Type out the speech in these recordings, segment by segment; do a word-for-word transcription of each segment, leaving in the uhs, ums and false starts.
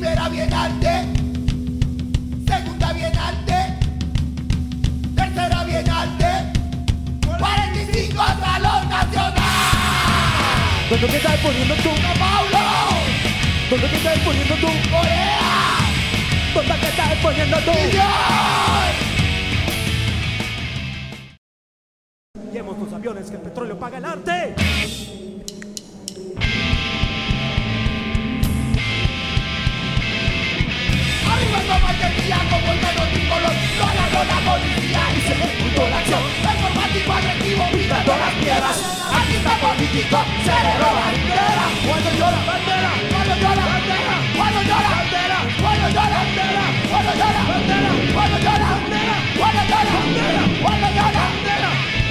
Primera Bienarte, Segunda Bienarte, Tercera Bienarte, cuarenta y cinco Salón Nacional. ¿Dónde te estás poniendo tú? ¡Sao Paulo! ¿Dónde te estás poniendo tú? ¡Corea! ¿Dónde te estás poniendo tú? ¡Millón! Llevemos tus aviones que el petróleo paga el arte. Arriba toma el día como el menos tricolor. Lo agarró la policía y se ejecutó la acción. El formativo agresivo pintando las piedras. Aquí está político, se le roba bandera. Cuando llora bandera, cuando llora bandera, cuando llora bandera, cuando llora bandera, cuando llora bandera, cuando llora bandera, cuando llora bandera, cuando llora bandera.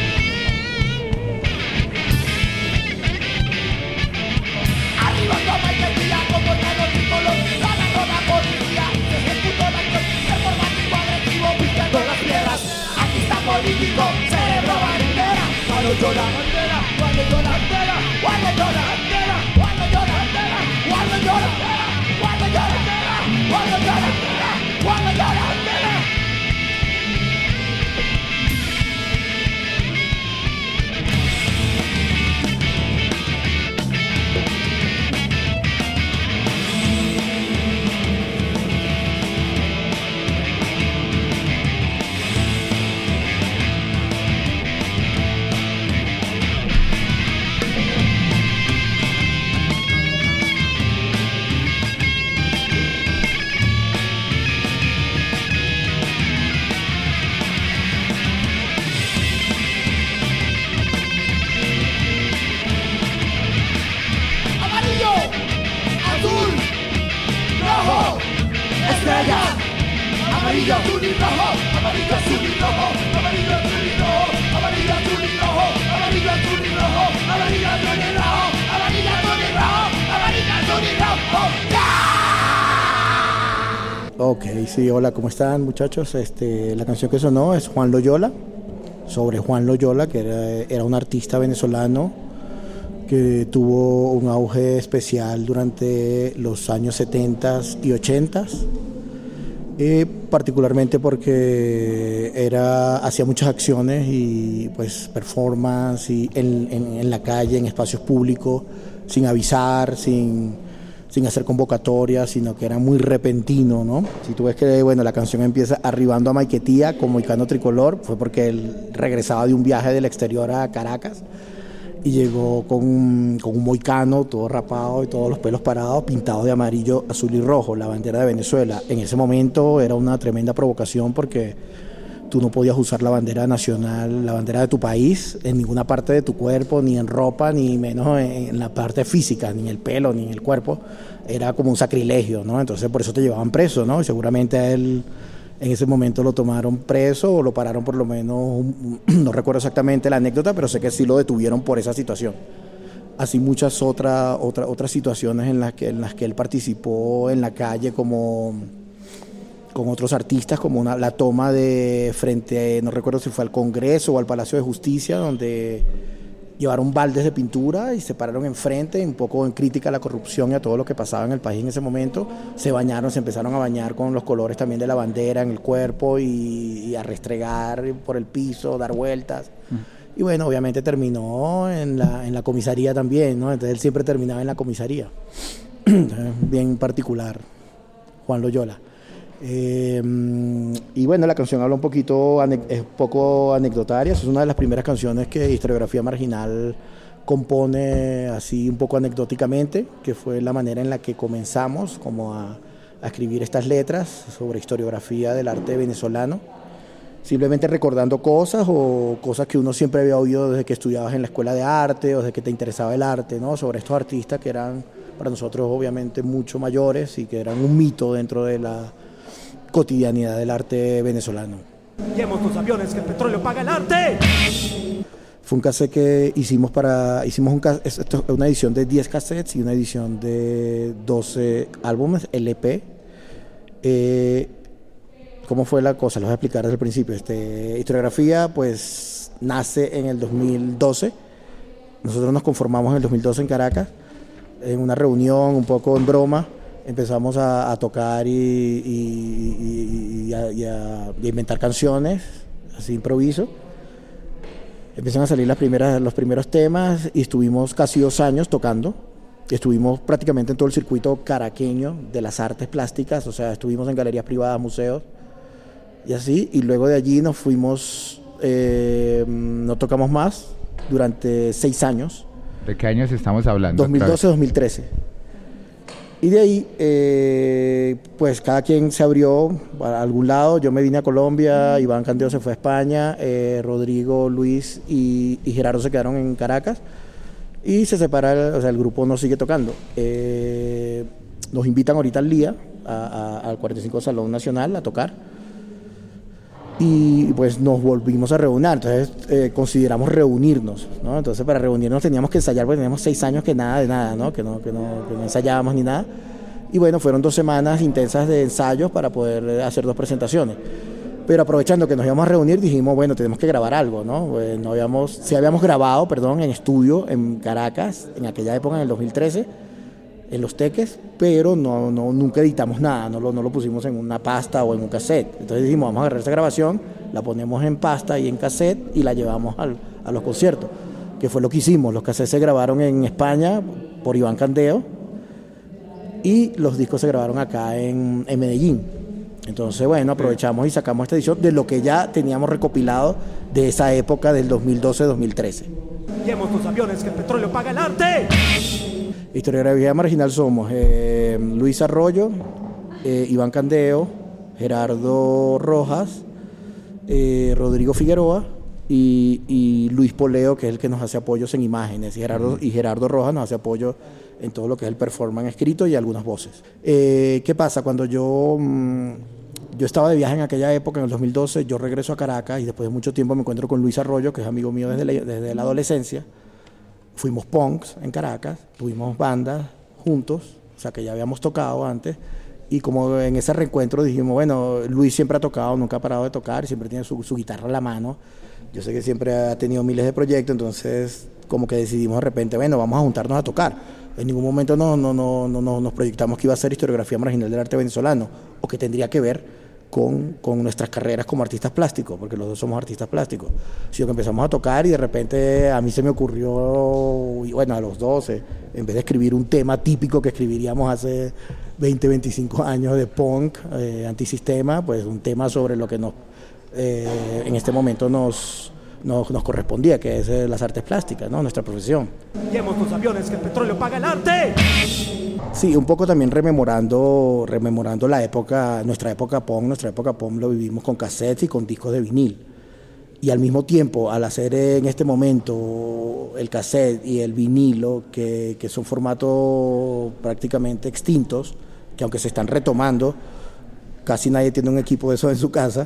Arriba toma el día como el menos tricolor. Lo agarró la policía y se ejecutó la acción. El formativo agresivo pintando las piedras. Aquí está político, cerebro bandera. Cuando llora bandera, cuando llora bandera, cuando llora bandera, cuando llora bandera, cuando llora bandera, cuando llora bandera, cuando llora bandera, cuando llora bandera. Amarillo, azul, rojo, estrella. Amarillo, azul y rojo, amarillo, azul y rojo, amarillo, azul y rojo, amarillo, azul y rojo, amarillo, azul y rojo, amarillo, azul y rojo, amarillo, azul y rojo, amarillo, azul y rojo. ¡Ya! Ok, sí, hola, ¿cómo están, muchachos? Este, la canción que sonó es Juan Loyola, sobre Juan Loyola, que era, era un artista venezolano que tuvo un auge especial durante los años setenta y ochenta, eh, particularmente porque era, hacía muchas acciones y pues performance y en, en, en la calle, en espacios públicos, sin avisar, sin, sin hacer convocatorias, sino que era muy repentino, ¿no? Si tú ves que bueno, la canción empieza arribando a Maiquetía con Moicano Tricolor, fue porque él regresaba de un viaje del exterior a Caracas y llegó con un, con un moicano todo rapado y todos los pelos parados, pintados de amarillo, azul y rojo, la bandera de Venezuela. En ese momento era una tremenda provocación porque tú no podías usar la bandera nacional, la bandera de tu país, en ninguna parte de tu cuerpo, ni en ropa, ni menos en, en la parte física, ni en el pelo, ni en el cuerpo. Era como un sacrilegio, ¿no? Entonces por eso te llevaban preso, ¿no? Y seguramente a él en ese momento lo tomaron preso o lo pararon por lo menos, no recuerdo exactamente la anécdota, pero sé que sí lo detuvieron por esa situación. Así muchas otras otra, otras situaciones en las, que, en las que él participó en la calle como con otros artistas, como una, la toma de frente, no recuerdo si fue al Congreso o al Palacio de Justicia, donde llevaron baldes de pintura y se pararon enfrente, un poco en crítica a la corrupción y a todo lo que pasaba en el país en ese momento. Se bañaron, se empezaron a bañar con los colores también de la bandera en el cuerpo y, y a restregar por el piso, dar vueltas. Mm. Y bueno, obviamente terminó en la, en la comisaría también, ¿no? Entonces él siempre terminaba en la comisaría. Bien particular, Juan Loyola. Eh, y bueno, la canción habla un poquito, es poco anecdotaria, es una de las primeras canciones que Historiografía Marginal compone así un poco anecdóticamente, que fue la manera en la que comenzamos como a, a escribir estas letras sobre historiografía del arte venezolano, simplemente recordando cosas o cosas que uno siempre había oído desde que estudiabas en la escuela de arte o desde que te interesaba el arte, ¿no? Sobre estos artistas que eran para nosotros obviamente mucho mayores y que eran un mito dentro de la cotidianidad del arte venezolano. Llevemos tus aviones que el petróleo paga el arte. Fue un cassette que hicimos para, hicimos un, esto es una edición de diez cassettes y una edición de doce álbumes, L P. Eh, ¿Cómo fue la cosa? Les voy a explicar desde el principio. Este, Historiografía pues nace en el dos mil doce. Nosotros nos conformamos en el dos mil doce en Caracas, en una reunión un poco en broma, empezamos a, a tocar y, y, y, y, a, y, a, y a inventar canciones, así improviso. Empiezan a salir las primeras, los primeros temas y estuvimos casi dos años tocando. Estuvimos prácticamente en todo el circuito caraqueño de las artes plásticas, o sea, estuvimos en galerías privadas, museos y así. Y luego de allí nos fuimos, eh, no tocamos más durante seis años. ¿De qué años estamos hablando? dos mil doce a dos mil trece. Y de ahí, eh, pues cada quien se abrió a algún lado. Yo me vine a Colombia, Iván Candeo se fue a España, eh, Rodrigo, Luis y, y Gerardo se quedaron en Caracas. Y se separa, el, o sea, el grupo no sigue tocando. Eh, nos invitan ahorita al L I A, a, a, al cuarenta y cinco Salón Nacional, a tocar. Y pues nos volvimos a reunir, entonces eh, consideramos reunirnos, ¿no? Entonces para reunirnos teníamos que ensayar, porque teníamos seis años que nada de nada, ¿no? Que no, que no, que no ensayábamos ni nada. Y bueno, fueron dos semanas intensas de ensayos para poder hacer dos presentaciones. Pero aprovechando que nos íbamos a reunir, dijimos, bueno, tenemos que grabar algo, ¿no? Pues no habíamos, sí habíamos grabado, perdón, en estudio en Caracas, en aquella época, en el dos mil trece, en Los Teques, pero no, no, nunca editamos nada, no lo, no lo pusimos en una pasta o en un cassette. Entonces dijimos, vamos a agarrar esa grabación, la ponemos en pasta y en cassette y la llevamos al, a los conciertos, que fue lo que hicimos. Los cassettes se grabaron en España por Iván Candeo y los discos se grabaron acá en, en Medellín. Entonces, bueno, aprovechamos y sacamos esta edición de lo que ya teníamos recopilado de esa época del dos mil doce a dos mil trece. Llevemos tus aviones, que el petróleo paga el arte. Historiografía Marginal somos eh, Luis Arroyo, eh, Iván Candeo, Gerardo Rojas, eh, Rodrigo Figueroa y, y Luis Poleo, que es el que nos hace apoyos en imágenes, y Gerardo, y Gerardo Rojas nos hace apoyo en todo lo que es el performance escrito y algunas voces. Eh, ¿Qué pasa? Cuando yo, mmm, yo estaba de viaje en aquella época, en el dos mil doce, yo regreso a Caracas y después de mucho tiempo me encuentro con Luis Arroyo, que es amigo mío desde la, desde la adolescencia. Fuimos punks en Caracas, tuvimos bandas juntos, o sea que ya habíamos tocado antes, y como en ese reencuentro dijimos, bueno, Luis siempre ha tocado, nunca ha parado de tocar, siempre tiene su, su guitarra en la mano, yo sé que siempre ha tenido miles de proyectos, entonces como que decidimos de repente, bueno, vamos a juntarnos a tocar. En ningún momento no, no, no, no, no nos proyectamos que iba a ser historiografía marginal del arte venezolano, o que tendría que ver Con, con nuestras carreras como artistas plásticos, porque los dos somos artistas plásticos. Sino que empezamos a tocar y de repente a mí se me ocurrió, y bueno, a los doce, en vez de escribir un tema típico que escribiríamos hace veinte, veinticinco años de punk, eh, antisistema, pues un tema sobre lo que nos, eh, en este momento nos, nos, nos correspondía, que es eh, las artes plásticas, ¿no? Nuestra profesión. Llevemos tus aviones, que el petróleo paga el arte. Sí, un poco también rememorando, rememorando la época, nuestra época punk, nuestra época punk lo vivimos con cassettes y con discos de vinil. Y al mismo tiempo, al hacer en este momento el cassette y el vinilo, que, que son formatos prácticamente extintos, que aunque se están retomando, casi nadie tiene un equipo de eso en su casa,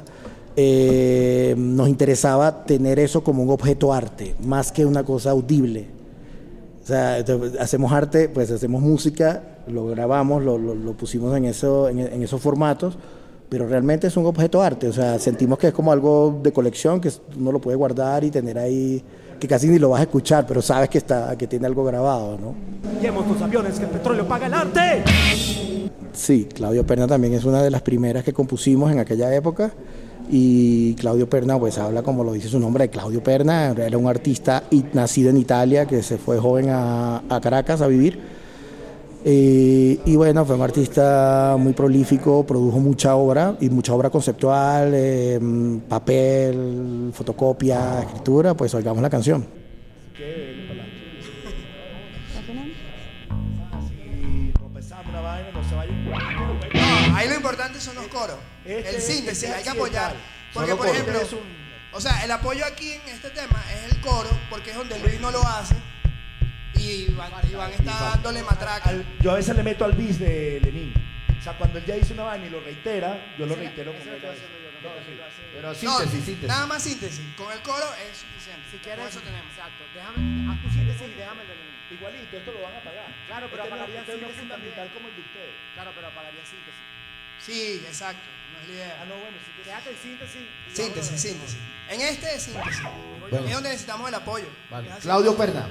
eh, nos interesaba tener eso como un objeto arte, más que una cosa audible. O sea, hacemos arte, pues hacemos música, lo grabamos, lo, lo, lo pusimos en, eso, en, en esos formatos, pero realmente es un objeto arte. O sea, sentimos que es como algo de colección, que uno lo puede guardar y tener ahí, que casi ni lo vas a escuchar, pero sabes que, está, que tiene algo grabado, ¿no? Llevemos tus aviones, que el petróleo paga el arte. Sí, Claudio Perna también es una de las primeras que compusimos en aquella época. Y Claudio Perna, pues habla como lo dice su nombre, de Claudio Perna. Era un artista nacido en Italia que se fue joven a, a Caracas a vivir, eh, y bueno, fue un artista muy prolífico, produjo mucha obra y mucha obra conceptual, eh, papel, fotocopia, escritura. Pues oigamos la canción. Ahí lo importante son los coros, el síntesis, hay que apoyar, porque por ejemplo, o sea, el apoyo aquí en este tema es el coro, porque es donde Luis no lo hace y Iván, Iván está dándole matraca. Al, yo a veces le meto al bis de Lenin, o sea, cuando él ya hizo una vaina y lo reitera, yo lo reitero como él. No, sí. Pero síntesis, no, síntesis. Nada más síntesis, con el coro es suficiente. Si quieres, eso tenemos. Exacto, déjame, haz tu síntesis y déjame el de Lenin. Igualito, esto lo van a pagar. Claro, pero este apagaría no, este no es síntesis fundamental también. como el de ustedes. Claro, pero apagaría síntesis. Sí, exacto, no es la idea. Ah, no, bueno, sí que Quédate en síntesis. Síntesis, síntesis. En este es síntesis. Bueno. Es donde necesitamos el apoyo. Vale. Es así. Claudio Perna.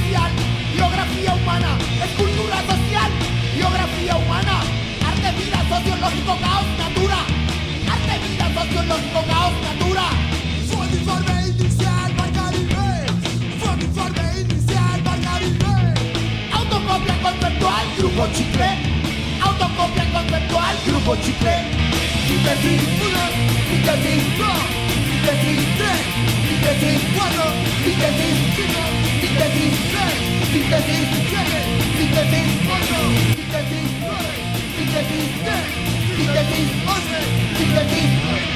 social, geografía humana, escultura social, geografía humana, arte, vida, sociológico, caos, natura, arte, vida, sociológico, caos, natura. Fue mi informe inicial, Margaribé, fue mi informe inicial, Margaribé. Autocopia conceptual, grupo chicle, autocopia conceptual, grupo chicle. Síntesis uno, síntesis dos, síntesis tres, síntesis cuatro, síntesis cinco, síntesis seis, síntesis siete, síntesis ocho, síntesis nueve, síntesis diez, síntesis once, síntesis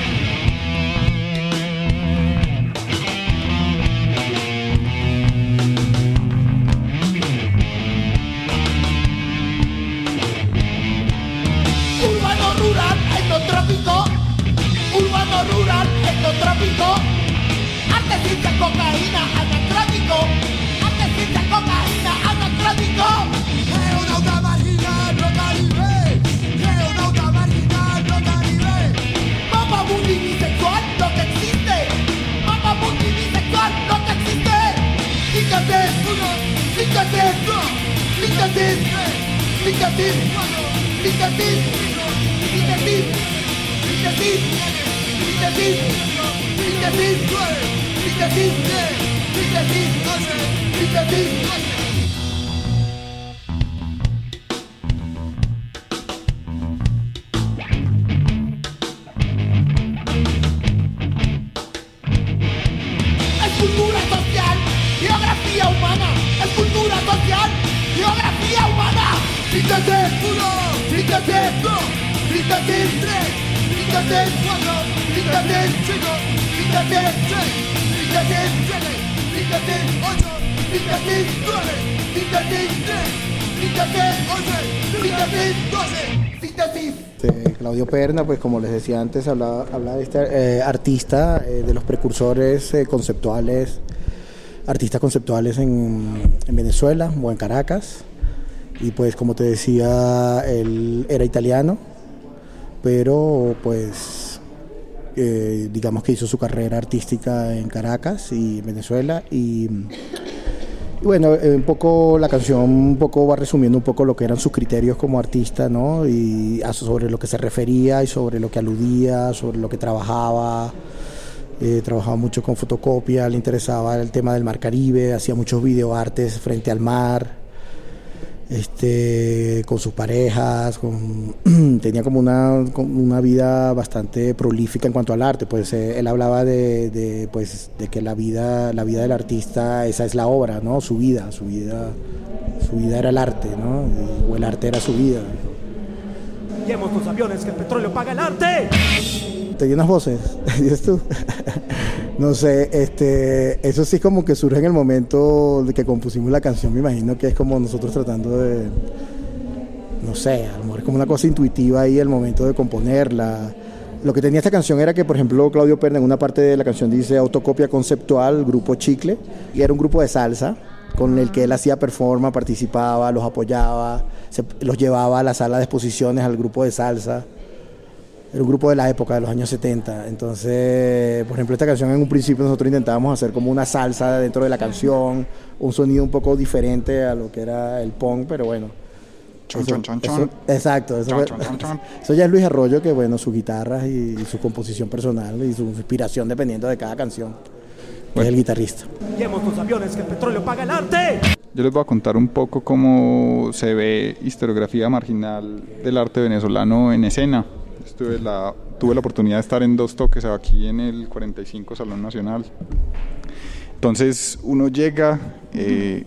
urbano rural, etnotrópico, urbano rural, etnotrópico, arte, ciencia, cocaína, anacrónico, arte, ciencia, cocaína, anacrónico. Geonauta marginal, no Caribe, geonauta marginal, no Caribe. Mapa mundi bisexual, lo que existe, mapa mundi bisexual, lo que existe. Síntesis uno, síntesis dos, síntesis tres, síntesis cuatro, síntesis cinco, síntesis, síntesis, síntesis, síntesis nueve, síntesis diez, síntesis once, síntesis doce. Escultura social, geografía humana, escultura social, geografía humana. Síntesis uno, síntesis dos, síntesis tres, síntesis cuatro, síntesis cinco, síntesis seis, síntesis siete, síntesis ocho, síntesis nueve, síntesis diez, síntesis once, síntesis doce, síntesis. Este, Claudio Perna, pues como les decía antes, hablaba, hablaba de este eh, artista, eh, de los precursores eh, conceptuales, artistas conceptuales en, en Venezuela o en Caracas. Y pues como te decía, él era italiano, pero pues eh, digamos que hizo su carrera artística en Caracas y Venezuela. Y, y bueno, eh, un poco la canción un poco va resumiendo un poco lo que eran sus criterios como artista, ¿no? Y a, sobre lo que se refería y sobre lo que aludía, sobre lo que trabajaba. Eh, trabajaba mucho con fotocopia, le interesaba el tema del Mar Caribe, hacía muchos videoartes frente al mar. Este, con sus parejas, con, tenía como una, una vida bastante prolífica en cuanto al arte. Pues eh, él hablaba de, de, pues, de que la vida, la vida del artista, esa es la obra, ¿no? Su vida, su vida, su vida era el arte, ¿no? O el arte era su vida. Llevemos tus aviones, que el petróleo paga el arte. ¿Te llenas voces? ¿Dices tú? No sé, este, eso sí como que surge en el momento de que compusimos la canción, me imagino que es como nosotros tratando de, no sé, a lo mejor es como una cosa intuitiva ahí el momento de componerla. Lo que tenía esta canción era que, por ejemplo, Claudio Perna en una parte de la canción dice autocopia conceptual, grupo Chicle, y era un grupo de salsa con el que él hacía performance, participaba, los apoyaba, se, los llevaba a la sala de exposiciones al grupo de salsa. Era un grupo de la época, de los años setenta. Entonces, por ejemplo, esta canción en un principio nosotros intentábamos hacer como una salsa dentro de la canción, un sonido un poco diferente a lo que era el punk, pero bueno. Chon, Eso, chon, chon, eso, chon. exacto, eso, Chon, fue, chon, chon, chon. eso ya es Luis Arroyo, que bueno, sus guitarras y, y su composición personal y su inspiración dependiendo de cada canción. Bueno. Es el guitarrista. Llevemos tus aviones, que el petróleo paga el arte. Yo les voy a contar un poco cómo se ve historiografía marginal del arte venezolano en escena. Estuve la, tuve la oportunidad de estar en dos toques aquí en el cuarenta y cinco Salón Nacional. Entonces uno llega eh,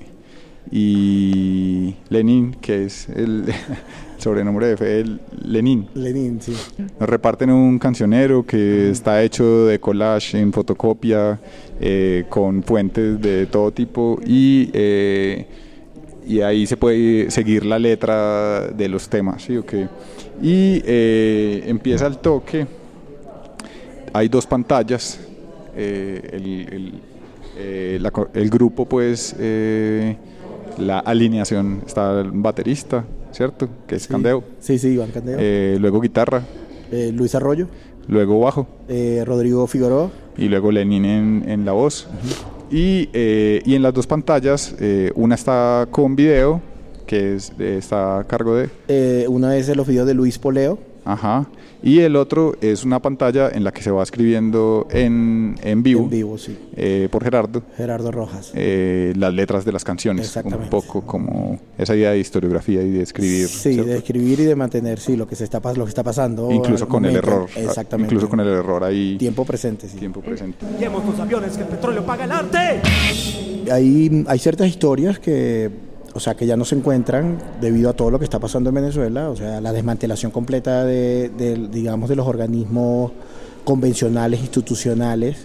y Lenin, que es el, el sobrenombre de Fede, Lenin. Lenin, sí. Nos reparten un cancionero que está hecho de collage en fotocopia, eh, con fuentes de todo tipo y, eh, y ahí se puede seguir la letra de los temas, ¿sí? Okay. Y eh, empieza el toque, hay dos pantallas, eh, el, el, eh, la, el grupo pues, eh, la alineación, está el baterista, ¿cierto? Que es Sí. Candeo. Sí, sí, Iván Candeo. Eh, luego guitarra, Eh, Luis Arroyo, luego bajo eh, Rodrigo Figueroa. y luego Lenin en, en la voz. Y, eh, y en las dos pantallas, eh, una está con video, que es, eh, está a cargo de... Eh, una es de los videos de Luis Poleo. Ajá. Y el otro es una pantalla en la que se va escribiendo en, en vivo, en vivo sí. eh, por Gerardo. Gerardo Rojas. Eh, las letras de las canciones. Un poco como esa idea de historiografía y de escribir. Sí, ¿cierto? De escribir y de mantener, sí, lo que se está, lo que está pasando. Incluso con momento. el error. Exactamente. Incluso con el error ahí. Tiempo presente, sí. Tiempo presente. Llevemos tus aviones, que el petróleo paga el arte. Hay, hay ciertas historias que... O sea, que ya no se encuentran debido a todo lo que está pasando en Venezuela, o sea, la desmantelación completa de, de digamos, de los organismos convencionales, institucionales,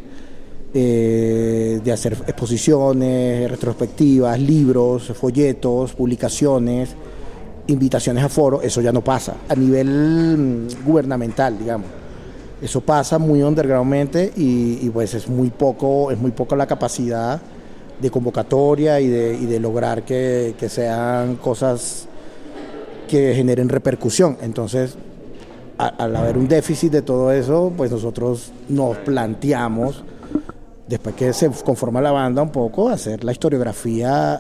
eh, de hacer exposiciones, retrospectivas, libros, folletos, publicaciones, invitaciones a foros, eso ya no pasa a nivel gubernamental, digamos. Eso pasa muy undergroundmente y, y pues es muy poco, es muy poca la capacidad de convocatoria y de, y de lograr que, que sean cosas que generen repercusión. Entonces, a, al haber un déficit de todo eso, pues nosotros nos planteamos, después que se conforma la banda un poco, hacer la historiografía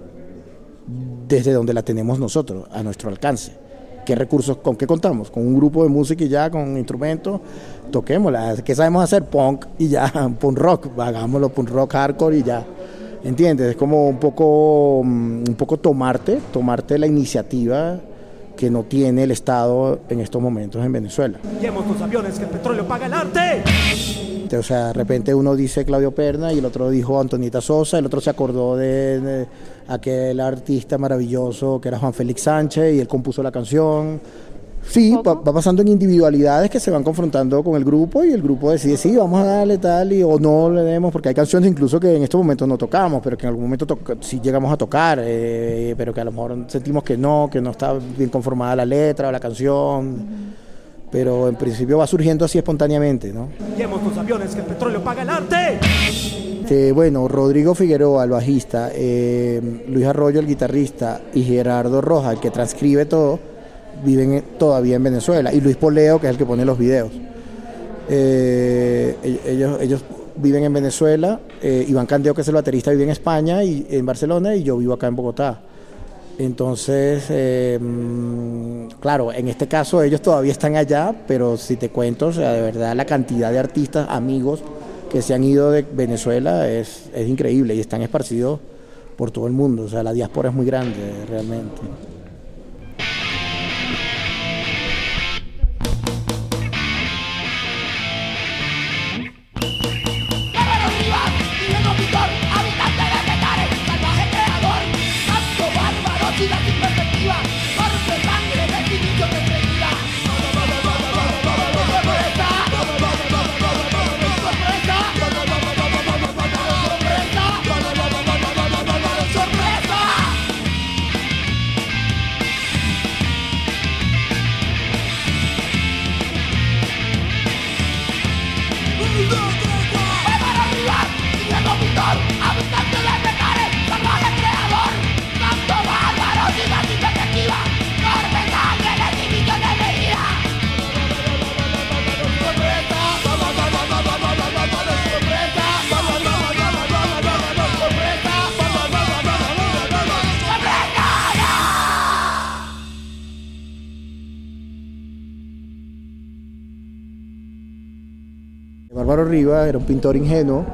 desde donde la tenemos nosotros, a nuestro alcance. ¿Qué recursos, con qué contamos? Con un grupo de música y ya, con instrumentos, toquémosla. ¿Qué sabemos hacer? Punk y ya, punk rock, hagámoslo punk rock hardcore y ya. ¿Entiendes? Es como un poco, un poco tomarte, tomarte la iniciativa que no tiene el Estado en estos momentos en Venezuela. Llevemos tus aviones, que el petróleo paga el arte. O sea, de repente uno dice Claudio Perna y el otro dijo Antonieta Sosa, el otro se acordó de, de aquel artista maravilloso que era Juan Félix Sánchez y él compuso la canción. Sí, va, va pasando en individualidades que se van confrontando con el grupo y el grupo decide, sí, vamos a darle tal y o no le demos, porque hay canciones incluso que en estos momentos no tocamos, pero que en algún momento toca, sí llegamos a tocar, eh, pero que a lo mejor sentimos que no, que no está bien conformada la letra o la canción, pero en principio va surgiendo así espontáneamente, ¿no? Llevemos tus aviones, que el petróleo paga el arte. Eh, bueno, Rodrigo Figueroa, el bajista, eh, Luis Arroyo, el guitarrista, y Gerardo Rojas, el que transcribe todo, viven todavía en Venezuela, y Luis Poleo, que es el que pone los videos. Eh, ellos, ellos viven en Venezuela, eh, Iván Candeo, que es el baterista, vive en España y en Barcelona, y yo vivo acá en Bogotá. Entonces, eh, claro, en este caso ellos todavía están allá, pero si te cuento, o sea, de verdad la cantidad de artistas, amigos que se han ido de Venezuela es, es increíble y están esparcidos por todo el mundo, o sea, la diáspora es muy grande realmente. Bárbaro Rivas era un pintor ingenuo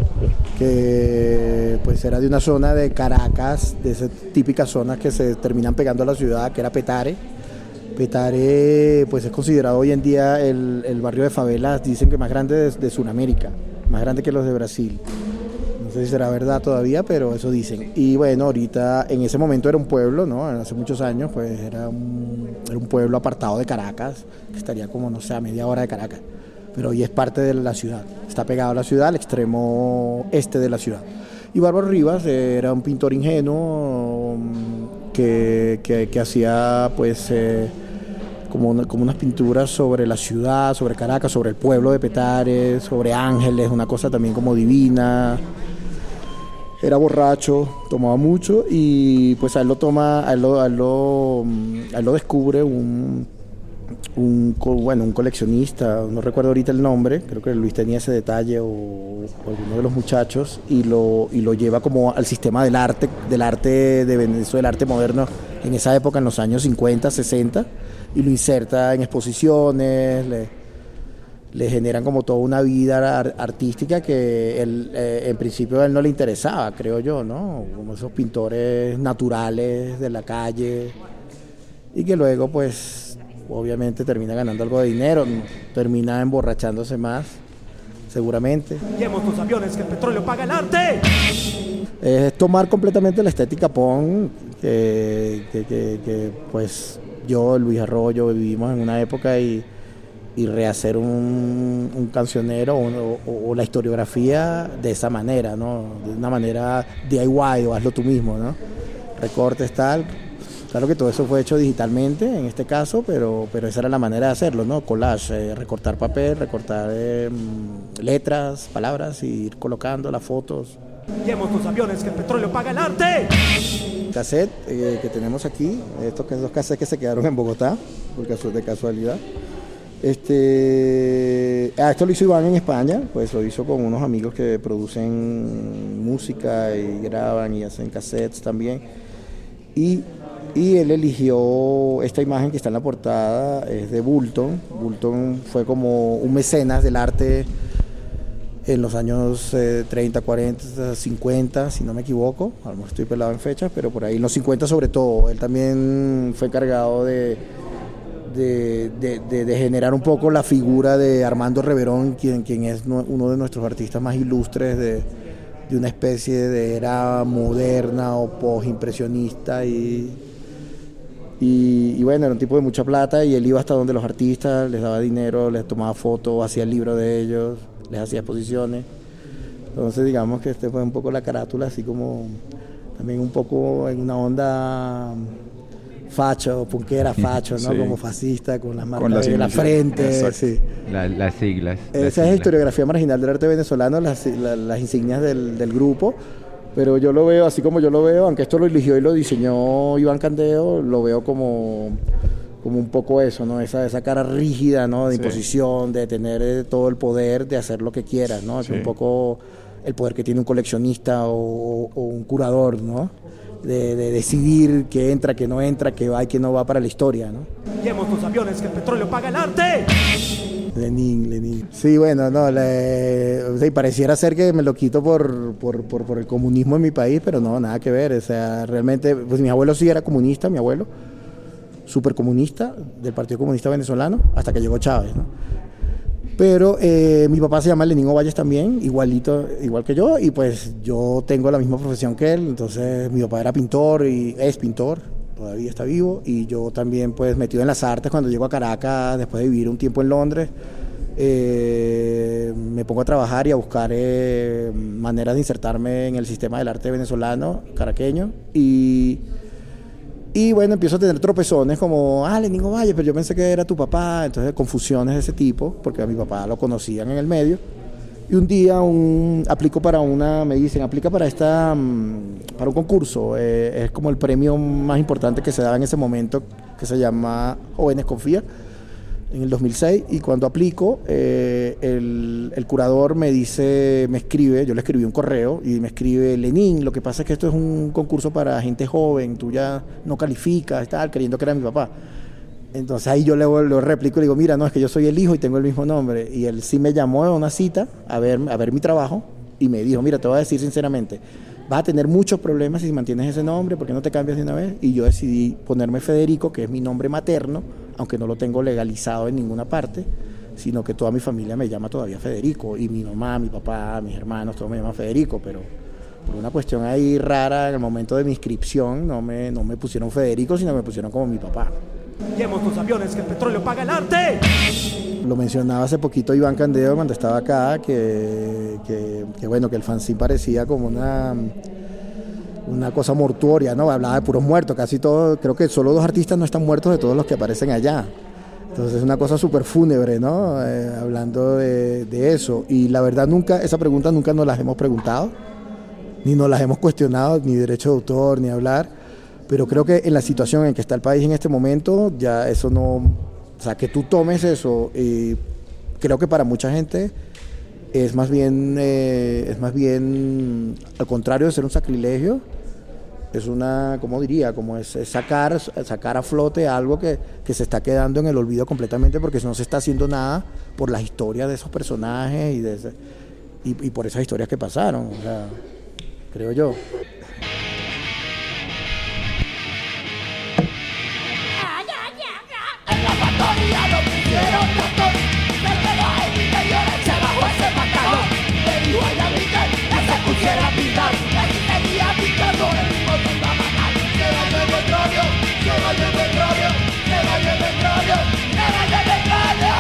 que pues era de una zona de Caracas, de esas típicas zonas que se terminan pegando a la ciudad, que era Petare. Petare pues es considerado hoy en día el, el barrio de favelas, dicen que más grande de, de Sudamérica, más grande que los de Brasil. No sé si será verdad todavía, pero eso dicen. Y bueno, ahorita en ese momento era un pueblo, ¿no? Hace muchos años pues era un, era un pueblo apartado de Caracas, que estaría como, no sé, a media hora de Caracas. Pero hoy es parte de la ciudad, está pegado a la ciudad, al extremo este de la ciudad. Y Bárbaro Rivas era un pintor ingenuo que, que, que hacía pues eh, como, una, como unas pinturas sobre la ciudad, sobre Caracas, sobre el pueblo de Petare, sobre ángeles, una cosa también como divina. Era borracho, tomaba mucho y pues a él lo toma, a él lo, a él lo, a él lo descubre un un, bueno, un coleccionista, no recuerdo ahorita el nombre, creo que Luis tenía ese detalle o, o alguno de los muchachos, y lo, y lo lleva como al sistema del arte, del arte de Venezuela, del arte moderno en esa época, en los años cincuenta, sesenta, y lo inserta en exposiciones, le, le generan como toda una vida ar, artística que él, eh, en principio a él no le interesaba, creo yo, ¿no? Como esos pintores naturales de la calle, y que luego pues obviamente termina ganando algo de dinero, termina emborrachándose más, seguramente. Llevemos los aviones que el petróleo paga el arte. Es tomar completamente la estética punk, que, que, que, que pues yo, Luis Arroyo, vivimos en una época y, y rehacer un, un cancionero o, o, o la historiografía de esa manera, ¿no? De una manera D I Y o hazlo tú mismo, ¿no? Recortes, tal. Claro que todo eso fue hecho digitalmente en este caso, pero, pero esa era la manera de hacerlo, ¿no? Collage, eh, recortar papel, recortar eh, letras, palabras y ir colocando las fotos. Llevemos los aviones que el petróleo paga el arte. Cassette eh, que tenemos aquí, estos dos cassettes que se quedaron en Bogotá, por caso, de casualidad. Este, ah, esto lo hizo Iván en España, pues lo hizo con unos amigos que producen música y graban y hacen cassettes también. Y Y él eligió esta imagen que está en la portada, es de Bulton. Bulton fue como un mecenas del arte en los años eh, treinta, cuarenta, cincuenta, si no me equivoco. A lo mejor estoy pelado en fechas, pero por ahí en los cincuenta sobre todo. Él también fue encargado de, de, de, de, de generar un poco la figura de Armando Reverón, quien, quien es uno de nuestros artistas más ilustres de, de una especie de era moderna o post-impresionista y... Y, y bueno, era un tipo de mucha plata y él iba hasta donde los artistas, les daba dinero, les tomaba fotos, hacía el libro de ellos, les hacía exposiciones. Entonces digamos que este fue un poco la carátula, así como también un poco en una onda facho, punkera facho, ¿no? Sí. Como fascista, con las marcas de la frente. Sí. La, las siglas. Esa las es siglas. Historiografía marginal del arte venezolano, las, las, las insignias del, del grupo. Pero yo lo veo así como yo lo veo, aunque esto lo eligió y lo diseñó Iván Candeo, lo veo como, como un poco eso, ¿no? Esa, esa cara rígida, ¿no? De imposición, sí. De tener todo el poder de hacer lo que quieras, ¿no? Es sí. Un poco el poder que tiene un coleccionista o, o un curador, ¿no? De, de decidir qué entra, qué no entra, qué va y qué no va para la historia, ¿no? Llevemos los aviones que el petróleo paga el arte. Lenin, Lenin. Sí, bueno, no, le, o sea, pareciera ser que me lo quito por, por, por, por el comunismo en mi país, pero no, nada que ver. O sea, realmente, pues mi abuelo sí era comunista, mi abuelo, súper comunista, del Partido Comunista Venezolano, hasta que llegó Chávez, ¿no? Pero eh, mi papá se llama Lenín Ovalles también, igualito, igual que yo, y pues yo tengo la misma profesión que él. Entonces mi papá era pintor y es pintor, todavía está vivo, y yo también pues metido en las artes. Cuando llego a Caracas, después de vivir un tiempo en Londres, eh, me pongo a trabajar y a buscar eh, maneras de insertarme en el sistema del arte venezolano, caraqueño, y, y bueno, empiezo a tener tropezones como, ah, Lenín Ovalles, pero yo pensé que era tu papá. Entonces confusiones de ese tipo, porque a mi papá lo conocían en el medio. Y un día un, aplico para una, me dicen, aplica para esta, para un concurso, eh, es como el premio más importante que se daba en ese momento, que se llama Jóvenes Confía, en el dos mil seis, y cuando aplico, eh, el, el curador me dice, me escribe, yo le escribí un correo, y me escribe, Lenín, lo que pasa es que esto es un concurso para gente joven, tú ya no calificas, tal, creyendo que era mi papá. Entonces ahí yo le, le replico y le digo, mira, no, es que yo soy el hijo y tengo el mismo nombre. Y él sí me llamó a una cita a ver, a ver mi trabajo y me dijo, mira, te voy a decir sinceramente, vas a tener muchos problemas si mantienes ese nombre, ¿por qué no te cambias de una vez? Y yo decidí ponerme Federico, que es mi nombre materno, aunque no lo tengo legalizado en ninguna parte, sino que toda mi familia me llama todavía Federico, y mi mamá, mi papá, mis hermanos, todos me llaman Federico, pero por una cuestión ahí rara, en el momento de mi inscripción, no me, no me pusieron Federico, sino me pusieron como mi papá. Llevemos los aviones que el petróleo paga el arte. Lo mencionaba hace poquito Iván Candeo cuando estaba acá, que, que, que bueno, que el fanzine parecía como una, una cosa mortuoria, ¿no? Hablaba de puros muertos, casi todos, creo que solo dos artistas no están muertos de todos los que aparecen allá. Entonces es una cosa súper fúnebre, ¿no? Eh, hablando de, de eso. Y la verdad nunca, esa pregunta nunca nos las hemos preguntado, ni nos las hemos cuestionado, ni derecho de autor, ni hablar. Pero creo que en la situación en que está el país en este momento, ya eso no, sea, que tú tomes eso, y creo que para mucha gente es más bien, eh, es más bien, al contrario de ser un sacrilegio, es una, ¿cómo diría? Como es, es sacar, sacar a flote algo que, que se está quedando en el olvido completamente porque no se está haciendo nada por las historias de esos personajes y, de ese, y, y por esas historias que pasaron, o sea, creo yo. En la factoría lo pusieron tractor, se quedó en mi interior, se bajó ese pantalón, le dijo a Yamita que se pusiera a pintar, y seguía pintando el mismo que iba a matar. Se vaya el petróleo, se vaya el petróleo, se vaya el petróleo, se vaya el petróleo.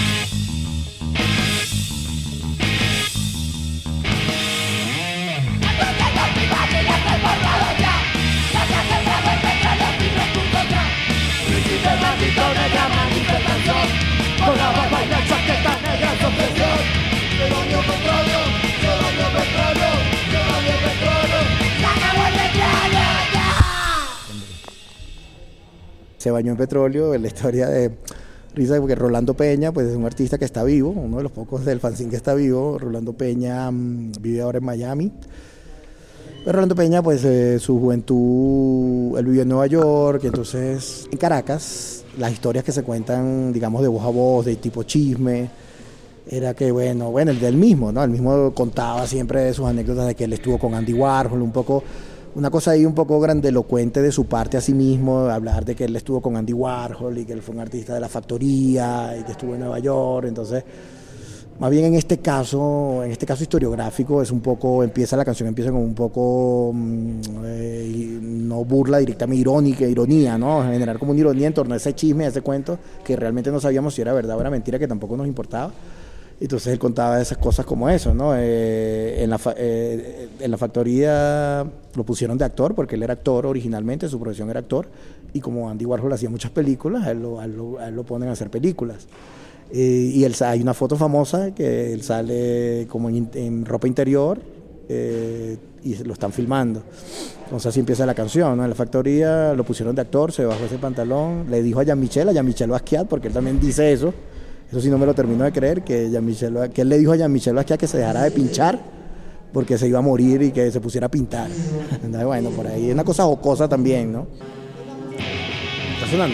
Entonces los privados ya están borrados ya, ya se ha cerrado el petróleo sin recursos ya. Príncipe maldito negra manifestación, con la barba y la chaqueta negra su opresión. Se bañó petróleo, se bañó petróleo, se bañó petróleo, se acabó el petróleo ya. Se bañó en petróleo, en la historia de risa, porque Rolando Peña pues es un artista que está vivo, uno de los pocos del fanzine que está vivo. Rolando Peña mmm, vive ahora en Miami. Pero Rolando Peña, pues eh, su juventud, él vivió en Nueva York, entonces en Caracas, las historias que se cuentan, digamos, de voz a voz, de tipo chisme, era que, bueno, bueno, el del mismo, ¿no? El mismo contaba siempre de sus anécdotas de que él estuvo con Andy Warhol, un poco, una cosa ahí un poco grandilocuente de su parte a sí mismo, hablar de que él estuvo con Andy Warhol y que él fue un artista de la factoría y que estuvo en Nueva York, entonces... Más bien en este caso, en este caso historiográfico, es un poco, empieza la canción, empieza con un poco, eh, no burla directamente, irónica, ironía, ¿no? Generar como una ironía en torno a ese chisme, a ese cuento, que realmente no sabíamos si era verdad o era mentira, que tampoco nos importaba. Entonces él contaba esas cosas como eso, ¿no? Eh, en, la fa- eh, en la factoría lo pusieron de actor, porque él era actor originalmente, su profesión era actor, y como Andy Warhol hacía muchas películas, a él lo, a él lo, a él lo ponen a hacer películas. Eh, y él, hay una foto famosa que él sale como en, en ropa interior eh, y lo están filmando. Entonces así empieza la canción, ¿no? En la factoría lo pusieron de actor, se bajó ese pantalón, le dijo a Jean-Michel, a Jean-Michel Basquiat, porque él también dice eso, eso sí no me lo termino de creer, que, Jean-Michel, que él le dijo a Jean-Michel Basquiat que se dejara de pinchar porque se iba a morir y que se pusiera a pintar. Entonces, bueno, por ahí es una cosa jocosa también, ¿no? ¿Está sonando?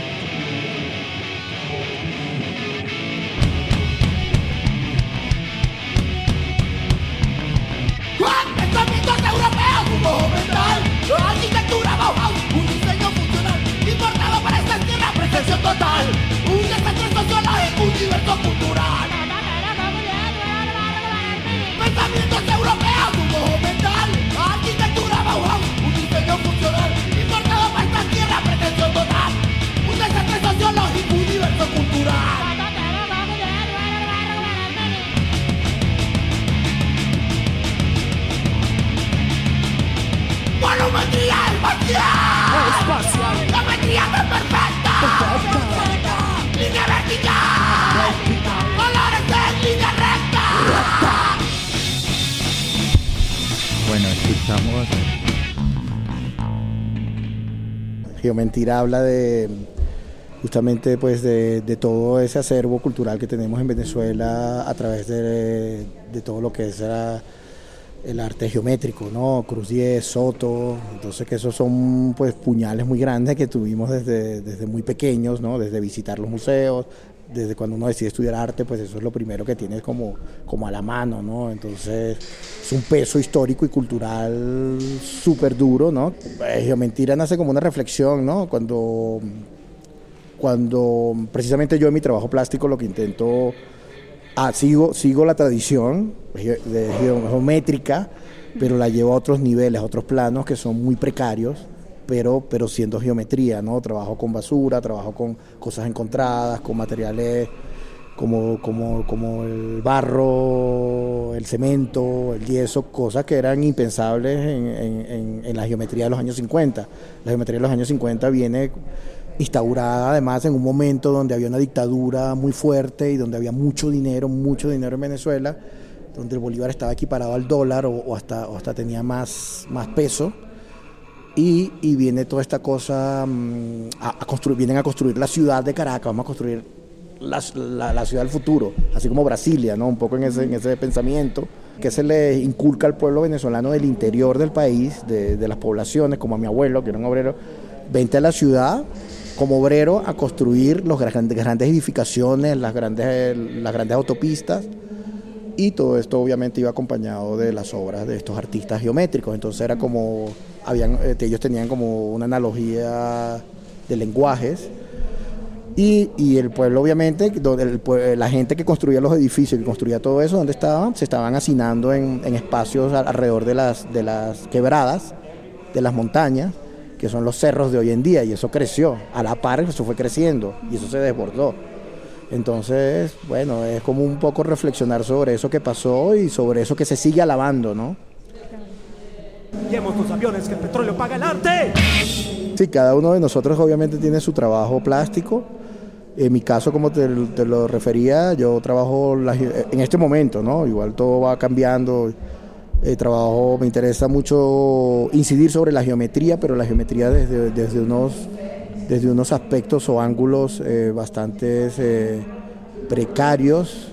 Arquitectura Bauhaus, un diseño funcional, importado para esta tierra, pretensión total, un desastre sociológico, universo cultural. Pensamientos europeos, un modo mental, arquitectura Bauhaus, un diseño funcional, importado para esta tierra, pretensión total, un desastre sociológico, universo cultural. Volumetría espacial, espacial. Geometría tan perfecta, perfecta. Línea vertical, vertical. Colores en línea recta, recta. Bueno, escuchamos. Geomentira habla de justamente pues de, de todo ese acervo cultural que tenemos en Venezuela a través de, de todo lo que es la, el arte geométrico, ¿no? Cruz diez, Soto, entonces que esos son pues puñales muy grandes que tuvimos desde, desde muy pequeños, ¿no? Desde visitar los museos, desde cuando uno decide estudiar arte, pues eso es lo primero que tienes como, como a la mano, ¿no? Entonces es un peso histórico y cultural súper duro, ¿no? Eh, Geomentira nace como una reflexión, ¿no? Cuando, cuando precisamente yo en mi trabajo plástico lo que intento... Ah, sigo, sigo la tradición de geométrica, pero la llevo a otros niveles, a otros planos que son muy precarios, pero, pero siendo geometría, ¿no? Trabajo con basura, trabajo con cosas encontradas, con materiales como, como, como el barro, el cemento, el yeso, cosas que eran impensables en, en, en, en la geometría de los años cincuenta. La geometría de los años cincuenta viene... instaurada además en un momento donde había una dictadura muy fuerte y donde había mucho dinero, mucho dinero en Venezuela, donde el bolívar estaba equiparado al dólar o, o, hasta, o hasta tenía más, más peso. y, y viene toda esta cosa, um, a, a construir, vienen a construir la ciudad de Caracas, vamos a construir la, la, la ciudad del futuro, así como Brasilia, ¿no? Un poco en ese, en ese pensamiento que se le inculca al pueblo venezolano del interior del país, de, de las poblaciones, como a mi abuelo, que era un obrero, vente a la ciudad como obrero a construir las grandes, grandes edificaciones, las grandes, las grandes autopistas, y todo esto obviamente iba acompañado de las obras de estos artistas geométricos. Entonces era como, habían, ellos tenían como una analogía de lenguajes, y, y el pueblo obviamente, el, la gente que construía los edificios, que construía todo eso, donde estaban, se estaban hacinando en, en espacios alrededor de las, de las quebradas, de las montañas, que son los cerros de hoy en día, y eso creció, a la par eso fue creciendo, y eso se desbordó. Entonces, bueno, es como un poco reflexionar sobre eso que pasó y sobre eso que se sigue alabando, ¿no? Llevemos los aviones que el petróleo paga el arte. Sí, cada uno de nosotros obviamente tiene su trabajo plástico. En mi caso, como te, te lo refería, yo trabajo la, en este momento, ¿no? Igual todo va cambiando. Eh, trabajo, me interesa mucho incidir sobre la geometría, pero la geometría desde, desde, unos, desde unos aspectos o ángulos eh, bastante eh, precarios,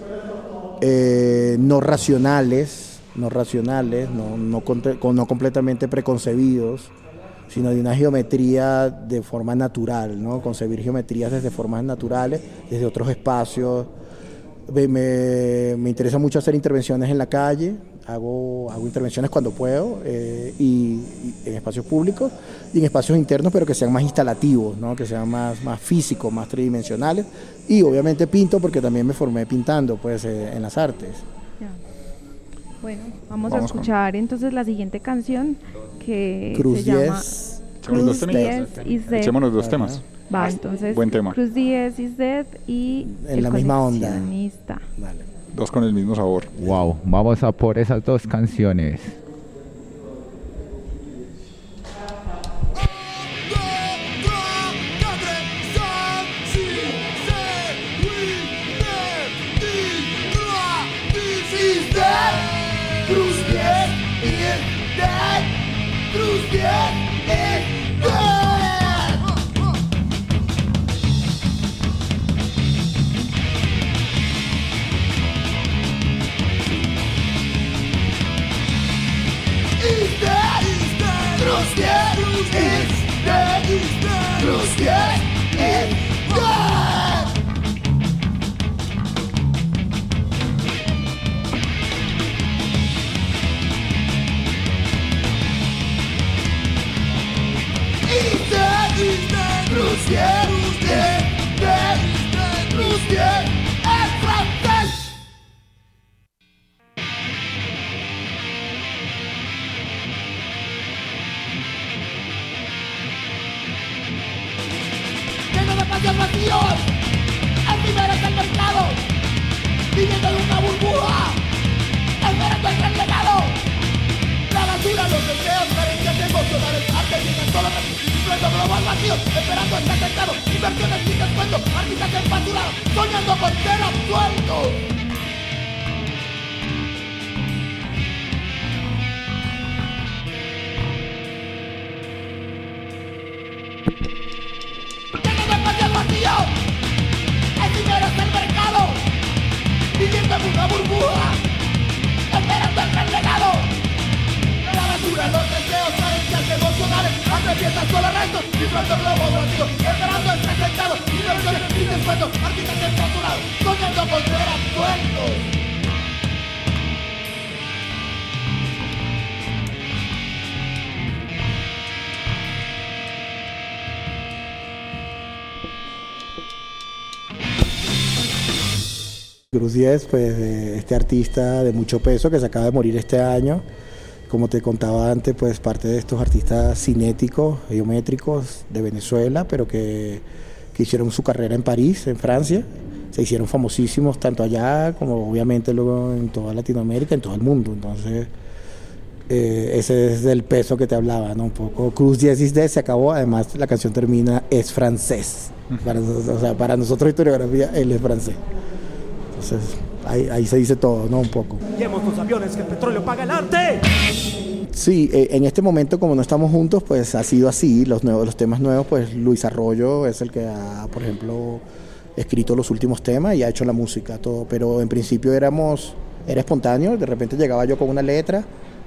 eh, no racionales, no racionales, no, no, no completamente preconcebidos, sino de una geometría de forma natural, ¿no? Concebir geometrías desde formas naturales, desde otros espacios. Me, me, me interesa mucho hacer intervenciones en la calle, hago, hago intervenciones cuando puedo, eh, y, y en espacios públicos y en espacios internos, pero que sean más instalativos, ¿no? Que sean más, más físicos, más tridimensionales, y obviamente pinto porque también me formé pintando, pues, eh, en las artes. Ya. Bueno, vamos, Vamos a escuchar con... entonces la siguiente canción, que Cruz se llama diez. Cruz diez is Dead. Echémonos dos temas. Va, entonces Buen tema. Cruz diez is Dead y en el la misma onda. Coleccionista. Dale. Dos con el mismo sabor. Wow, vamos a por esas dos canciones. Cruz diez is dead. Cruz diez is dead. Is dead. Cruz diez is dead. Cruz diez is dead. He's dead, he's dead, Cruz diez, dead, dead, Cruz diez, es francés. Lleno de espacios vacíos, el primero es el mercado, viviendo en una burbuja, esperando el gran legado. La basura, los deseos, carencias emocionales, arte y en solo influencia global vacío, esperando el atentado, inversiones sin descuento, artistas empaturados, soñando con ser absueltos. Lleno de espacios vacíos, el dinero es el mercado, viviendo en una burbuja, esperando el gran legado. La basura, los deseos, carencias emocionales, arte, fiestas, solo restos, disfruto globos vacíos, esperando el presentado, inversiones sin descuento, artistas empaturados, soñando con ser absueltos. Cruz diez, pues este artista de mucho peso que se acaba de morir este año, como te contaba antes, pues parte de estos artistas cinéticos, geométricos de Venezuela, pero que, que hicieron su carrera en París, en Francia, se hicieron famosísimos tanto allá como obviamente luego en toda Latinoamérica, en todo el mundo. Entonces eh, ese es el peso que te hablaba, ¿no? Un poco. Cruz diez is dead se acabó, además la canción termina, es francés, para, o sea, para nosotros historiografía él es francés. Entonces, ahí, ahí se dice todo, ¿no? Un poco. Llevemos los aviones que el petróleo paga el arte. Sí, eh, en este momento como no estamos juntos, pues ha sido así. Los nuevos, los temas nuevos, pues Luis Arroyo es el que ha, por ejemplo, escrito los últimos temas y ha hecho la música, todo. Pero en principio éramos, era espontáneo, de repente llegaba yo con una letra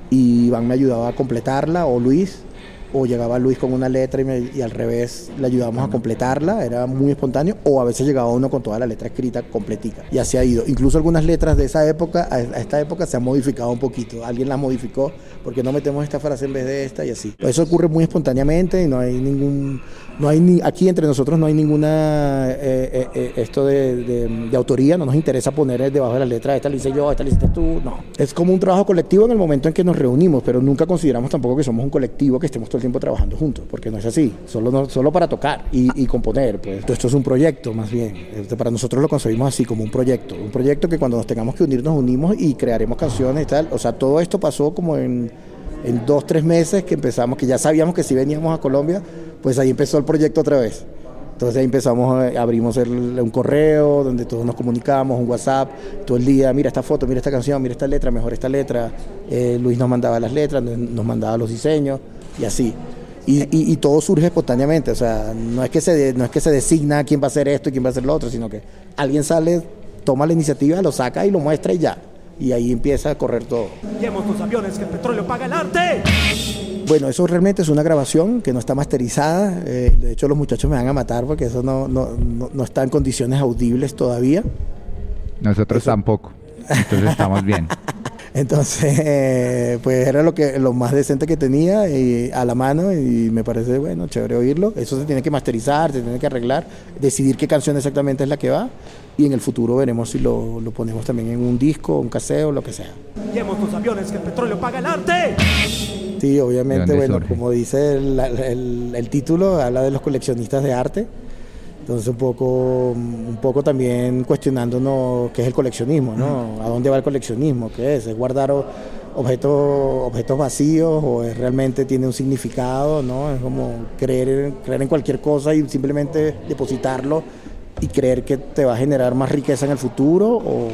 y Iván me ayudaba a completarla, o Luis, o llegaba Luis con una letra y, me, y al revés le ayudábamos a completarla, era muy espontáneo, o a veces llegaba uno con toda la letra escrita completica, y así ha ido. Incluso algunas letras de esa época, a esta época se han modificado un poquito, alguien las modificó, porque no metemos esta frase en vez de esta y así. Eso ocurre muy espontáneamente y no hay ningún, no hay ni, aquí entre nosotros no hay ninguna, eh, eh, eh, esto de, de, de autoría, no nos interesa poner debajo de la letra, esta la hice yo, esta la hiciste tú, no. Es como un trabajo colectivo en el momento en que nos reunimos, pero nunca consideramos tampoco que somos un colectivo que estemos todo el tiempo trabajando juntos, porque no es así, solo, no, solo para tocar y, y componer, pues. Esto es un proyecto más bien, este, para nosotros lo concebimos así, como un proyecto, un proyecto que cuando nos tengamos que unir, nos unimos y crearemos canciones y tal. O sea, todo esto pasó como en, en dos, tres meses que empezamos, que ya sabíamos que si veníamos a Colombia, pues ahí empezó el proyecto otra vez. Entonces ahí empezamos, abrimos el, un correo donde todos nos comunicábamos, un WhatsApp, todo el día, mira esta foto, mira esta canción, mira esta letra, mejor esta letra. Eh, Luis nos mandaba las letras, nos mandaba los diseños y así. Y, y, y todo surge espontáneamente, o sea, no es que se de, no es que se designa quién va a hacer esto y quién va a hacer lo otro, sino que alguien sale, toma la iniciativa, lo saca y lo muestra y ya. Y ahí empieza a correr todo. Llevemos los aviones que el petróleo paga el arte. Bueno, eso realmente es una grabación que no está masterizada. Eh, de hecho, los muchachos me van a matar porque eso no, no, no, no está en condiciones audibles todavía. Nosotros eso... tampoco. Entonces estamos bien. Entonces, eh, pues era lo que lo más decente que tenía y a la mano, y me parece, bueno, chévere oírlo. Eso se tiene que masterizar, se tiene que arreglar, decidir qué canción exactamente es la que va, y en el futuro veremos si lo, lo ponemos también en un disco, un caseo, lo que sea. Llevemos los aviones que el petróleo paga el arte. Sí, obviamente, bueno, surge? Como dice el, el, el título, habla de los coleccionistas de arte. Entonces un poco, un poco también cuestionándonos qué es el coleccionismo, ¿no? ¿A dónde va el coleccionismo? ¿Qué es? ¿Es guardar objetos, objetos vacíos o es realmente tiene un significado, ¿no? Es como creer, creer en cualquier cosa y simplemente depositarlo y creer que te va a generar más riqueza en el futuro, o,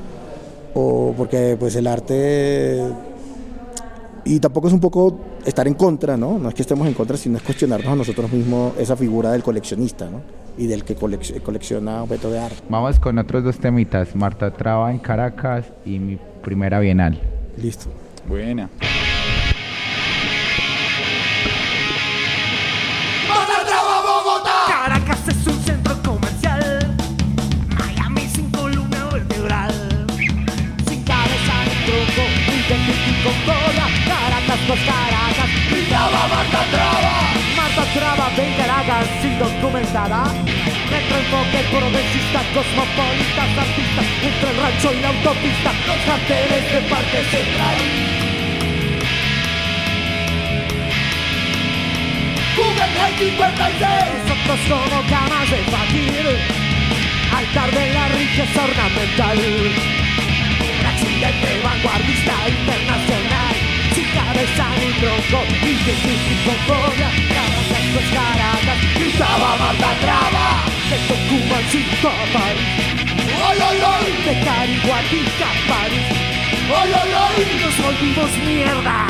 o porque pues el arte... Y tampoco es un poco estar en contra, ¿no? No es que estemos en contra, sino es cuestionarnos a nosotros mismos esa figura del coleccionista, ¿no? Y del que colec- colecciona objetos de arte. Vamos con otros dos temitas, Marta Traba en Caracas y Mi Primera Bienal. Listo. Buena. Marta Traba, Bogotá. Caracas es un centro comercial. Miami sin columna vertebral. Sin cabeza ni tronco, ni de con cola. Caracas, pues Caracas. Mi Traba, Marta Traba. Marta Traba en Caracas, indocumentada. Retroenfoque progresista, cosmopolitas, artistas, entre el rancho y la autopista, los carteles de Parque Central. Guggenheim cincuenta y seis. Nosotros como camas de fakir, altar de la riqueza ornamental. Un accidente vanguardista internacional. Sin cabeza ni tronco, y que con fobia. Caracas, pues Caracas. Mi Traba, Marta Traba. De Tucumancito a París, ¡ay, ay, ay! de Cariguatica a París, ¡ay, ay, ay! nos volvimos mierda.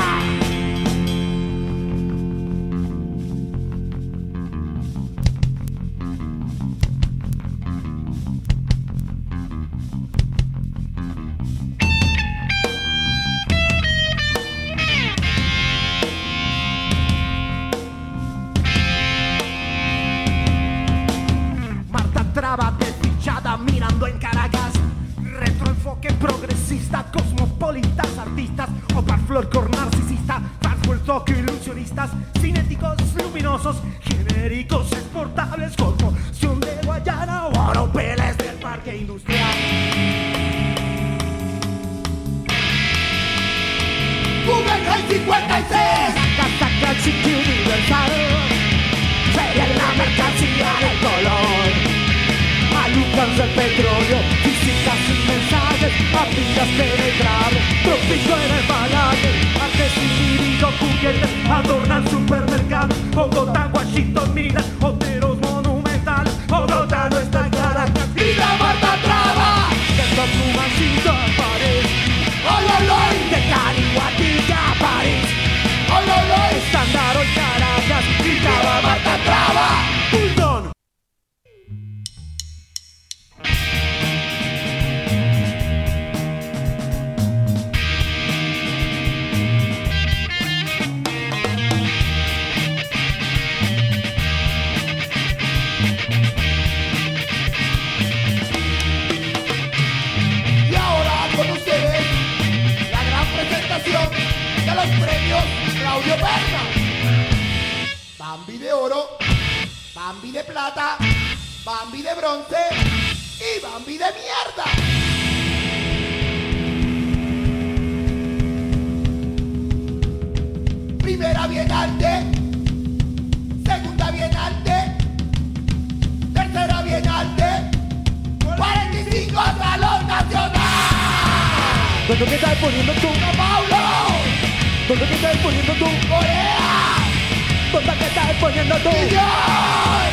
Traba desdichada mirando en Caracas. Retroenfoque progresista, cosmopolitas, artistas. Opar flor narcisista, fastball toque ilusionistas. Cinéticos luminosos, genéricos exportables. Conmoción de Guayana o oropeles del parque industrial. Guggenheim cincuenta y seis. Saca, saca el sitio universal. Feria en la mercancía del color. Malucas del petróleo, físicas sin mensajes, amigas penetrables, trópico en el malaje, artes individuos, juguetes, adornan supermercados, Bogotá, Washington, Minas, hoteros monumentales, Bogotá no está en Caracas. ¡Mira Marta Traba! De Tucumancito a París, ¡ay, ay, ay! de Cariguatica a París, Bambi de oro, Bambi de plata, Bambi de bronce y Bambi de mierda. Primera Bienal, segunda Bienal, tercera Bienal, cuarenta y cinco Salón Nacional. ¿Dónde te estás poniendo tú? ¡Sao Paulo! ¿Dónde te estás poniendo tú? ¡Corea! ¿Dónde te estás poniendo tú? ¡New York!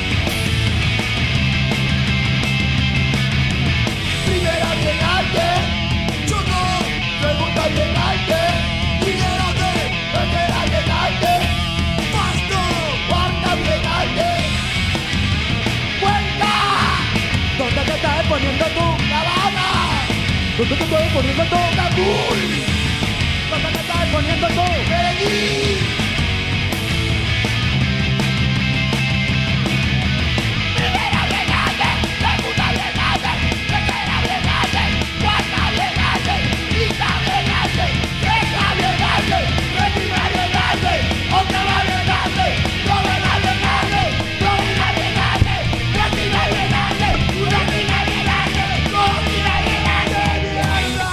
Primera Bienal, Choco, segunda Bienal, Figuerote, tercera Bienal, Pasto, cuarta Bienal, Cuenca, ¿Dónde te estás poniendo tú? La Habana, ¿Dónde te estás poniendo tú? Kabul, ¿Dónde te estás poniendo tú? Medellín. Primera Bienal, segunda Bienal, tercera Bienal, cuarta Bienal, quinta Bienal, sexta Bienal, séptima Bienal, octava Bienal, novena Bienal, novena Bienal, décima Bienal, décima Bienal, novena Bienal, mierda.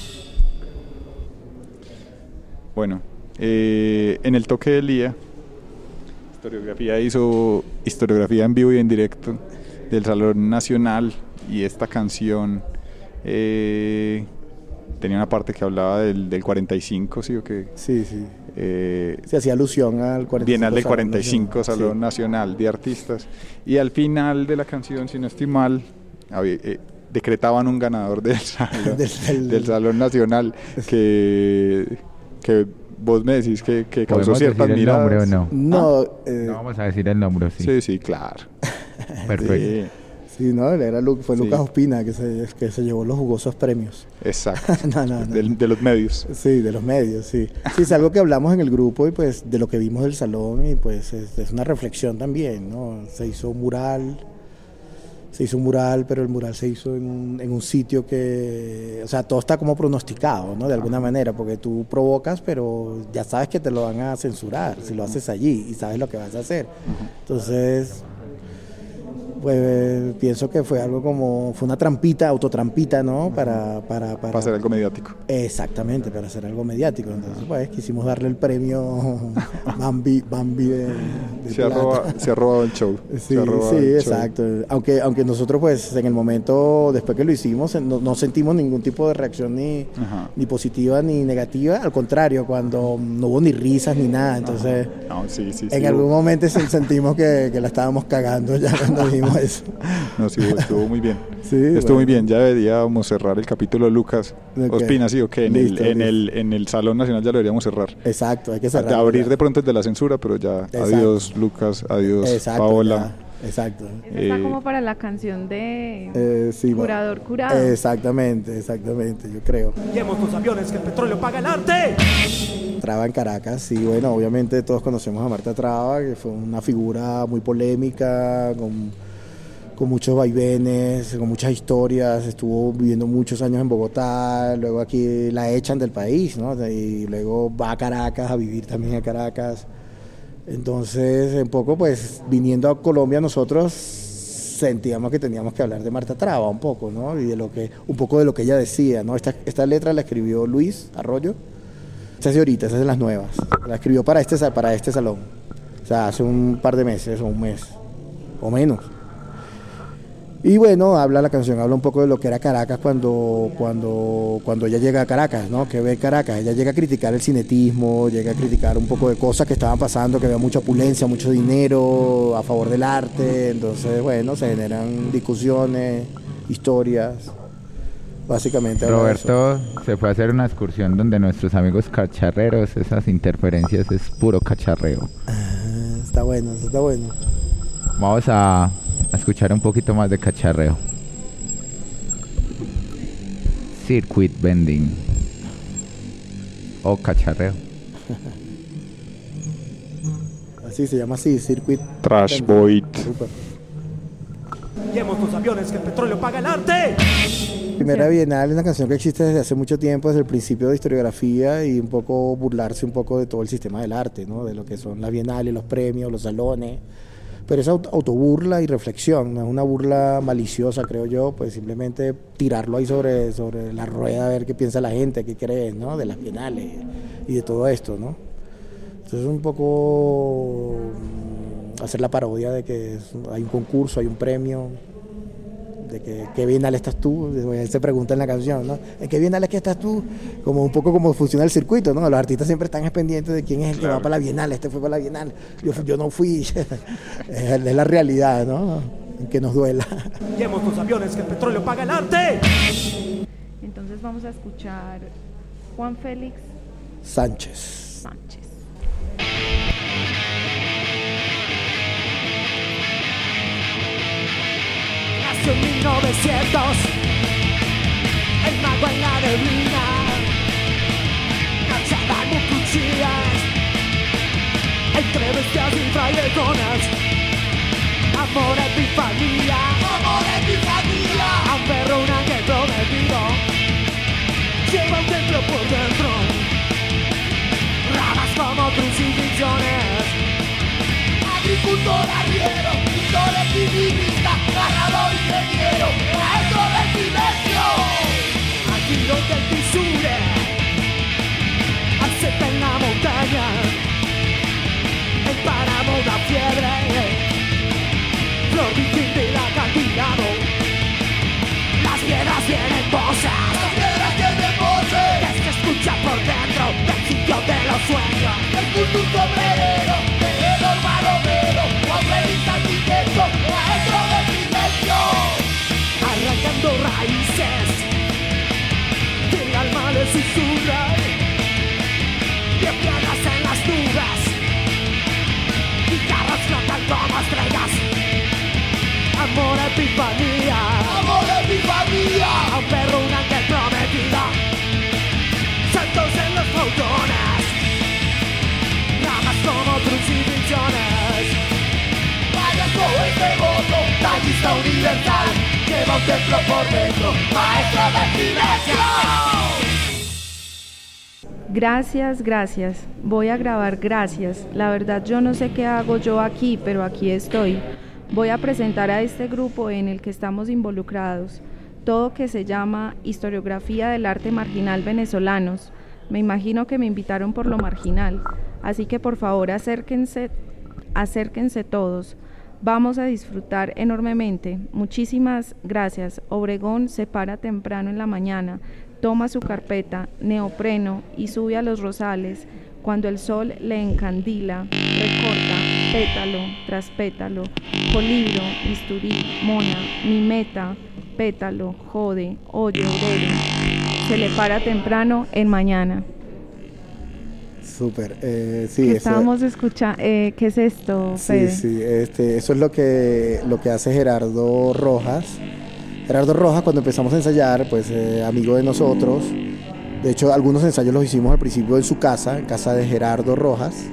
Bueno, eh, en el toque del día, Historiografía hizo historiografía en vivo y en directo del Salón Nacional, y esta canción eh, tenía una parte que hablaba del, del cuarenta y cinco, ¿sí o qué? Sí, sí. Eh, Se hacía alusión al cuarenta y cinco Bienal del Salón cuarenta y cinco Nacional. Salón Sí. Nacional de Artistas, y al final de la canción, si no estoy mal, había, eh, decretaban un ganador del salón, Del- del- del Salón Nacional que, que vos me decís que, que causó ¿Podemos ciertas decir el nombre miradas. o no? No, eh, No vamos a decir el nombre, sí. Sí, sí, claro. Perfecto. Sí, sí, no, era Lu- fue Sí. Lucas Ospina que se, que se llevó los jugosos premios. exacto. No, no, no. Del- de los medios. Sí, de los medios, sí. Sí, es algo que hablamos en el grupo y pues de lo que vimos del salón, y pues es, es una reflexión también, ¿no? Se hizo un mural, se hizo un mural, pero el mural se hizo en un, en un sitio que, o sea, todo está como pronosticado, ¿no? De alguna manera, porque tú provocas, pero ya sabes que te lo van a censurar si lo haces allí y sabes lo que vas a hacer. Entonces, pues eh, pienso que fue algo como, fue una trampita, autotrampita, ¿no? Para, para, para, Para hacer algo mediático. Exactamente, para hacer algo mediático. Entonces, pues, quisimos darle el premio Bambi, Bambi de, de Se ha, plata. roba- se ha robado el show. Sí, Se ha robado sí, el show. exacto. Aunque, aunque nosotros, pues, en el momento, después que lo hicimos, no, no sentimos ningún tipo de reacción ni, Ajá. ni positiva ni negativa. Al contrario, cuando no hubo ni risas ni nada. Entonces, No, sí, sí, en sí, algún hubo- momento sen- sentimos que, que la estábamos cagando ya cuando vimos eso. No, sí, estuvo muy bien. Sí, Estuvo bueno. muy bien. Ya deberíamos cerrar el capítulo, Lucas. Ok. Ospina, sí, ok. En, Listo, el, en, listo. el, en el Salón Nacional ya lo deberíamos cerrar. Exacto, hay que De cerrar. abrir de pronto el de la censura, pero ya. Exacto. Adiós, Lucas. Adiós, Exacto, Paola. ya, exacto. Esa está Eh, como para la canción de Eh, sí, bueno. Curador Curado. Exactamente, exactamente, yo creo. Llevemos los aviones que el petróleo paga el arte. Traba en Caracas, sí, bueno, obviamente todos conocemos a Marta Traba, que fue una figura muy polémica, con, con muchos vaivenes, con muchas historias, estuvo viviendo muchos años en Bogotá, luego aquí la echan del país, ¿no? Y luego va a Caracas, a vivir también a Caracas. Entonces, un poco, pues, viniendo a Colombia nosotros sentíamos que teníamos que hablar de Marta Traba un poco, ¿no? Y de lo que, un poco de lo que ella decía, ¿no? Esta, esta letra la escribió Luis Arroyo. Esa es de ahorita, esa es de las nuevas. La escribió para este, sa- para este salón. O sea, hace un par de meses o un mes, o menos. Y bueno, habla la canción, habla un poco de lo que era Caracas cuando, cuando, cuando ella llega a Caracas, ¿no? Que ve Caracas. Ella llega a criticar el cinetismo, llega a criticar un poco de cosas que estaban pasando, que había mucha opulencia, mucho dinero a favor del arte. Entonces, bueno, se generan discusiones, historias. Básicamente. habla de eso. Roberto se fue a hacer una excursión donde nuestros amigos cacharreros, esas interferencias es puro cacharreo. Ah, está bueno, eso está bueno. Vamos a, a escuchar un poquito más de cacharreo. Circuit bending. O cacharreo. Así se llama así, Circuit. Trash Void. Super. Llevemos los aviones que el petróleo paga el arte. Primera Bienal es una canción que existe desde hace mucho tiempo, desde el principio de historiografía y un poco burlarse un poco de todo el sistema del arte, ¿no? De lo que son las bienales, los premios, los salones. Pero es auto- autoburla y reflexión, no es una burla maliciosa, creo yo, pues simplemente tirarlo ahí sobre, sobre la rueda a ver qué piensa la gente, qué cree, ¿no? De las bienales y de todo esto, ¿no? Entonces un poco hacer la parodia de que es- hay un concurso, hay un premio, de que qué bienal estás tú, él se pregunta en la canción, ¿no? ¿En qué bienal es que estás tú? Como un poco como funciona el circuito, ¿no? Los artistas siempre están pendientes de quién es el que va para la bienal, este fue para la bienal, yo, yo no fui, es la realidad, ¿no? Que nos duela. Llevemos los aviones que el petróleo paga el arte. Entonces vamos a escuchar Juan Félix Sánchez. Sánchez. Nació en mil novecientos, el mago en la neblina, marchaban muy cuchillas, entre bestias y traileronas, amor, epifanía, Amor, epifanía. a un perro, un ángel prometido, lleva un templo por dentro, ramas como crucifixiones. Agricultor, arriero, pintor, equilibrista, narrador, ingeniero, maestro del silencio. Aquí donde el fisure acepta en la montaña, el páramo da fiebre, flor virgen del acantilado, las piedras tienen voces, Las piedras tienen voces. que se escucha por dentro del sitio de los sueños. El culto un sombrerero, tejedor maromero, hombre y arquitecto, maestro del silencio. Arrancando raíces, el alma le susurra, y piedras en las nubes, guitarras flotan como estrellas, amor, epifanía, Amor, epifanía. a un perro, un ángel prometido, saltos en los frontones, ramas como crucifixiones. Payaso es devoto, tallista universal, lleva un templo por dentro, maestro del silencio. Gracias, gracias. Voy a grabar gracias. La verdad yo no sé qué hago yo aquí, pero aquí estoy. Voy a presentar a este grupo en el que estamos involucrados, todo que se llama Historiografía del Arte Marginal Venezolanos. Me imagino que me invitaron por lo marginal, así que por favor acérquense, acérquense todos. Vamos a disfrutar enormemente. Muchísimas gracias. Obregón se para temprano en la mañana, toma su carpeta, neopreno y sube a los rosales. Cuando el sol le encandila, recorta pétalo tras pétalo, colibro, bisturí, mona, mimeta, pétalo, jode, oye, obrero. Se le para temprano en mañana. Súper, eh, sí. ¿Qué eso- estábamos escuchando? Eh, ¿Qué es esto, Sí, Fede? sí, este, eso es lo que, lo que hace Gerardo Rojas. Gerardo Rojas, cuando empezamos a ensayar, pues eh, amigo de nosotros. De hecho, algunos ensayos los hicimos al principio en su casa, en casa de Gerardo Rojas.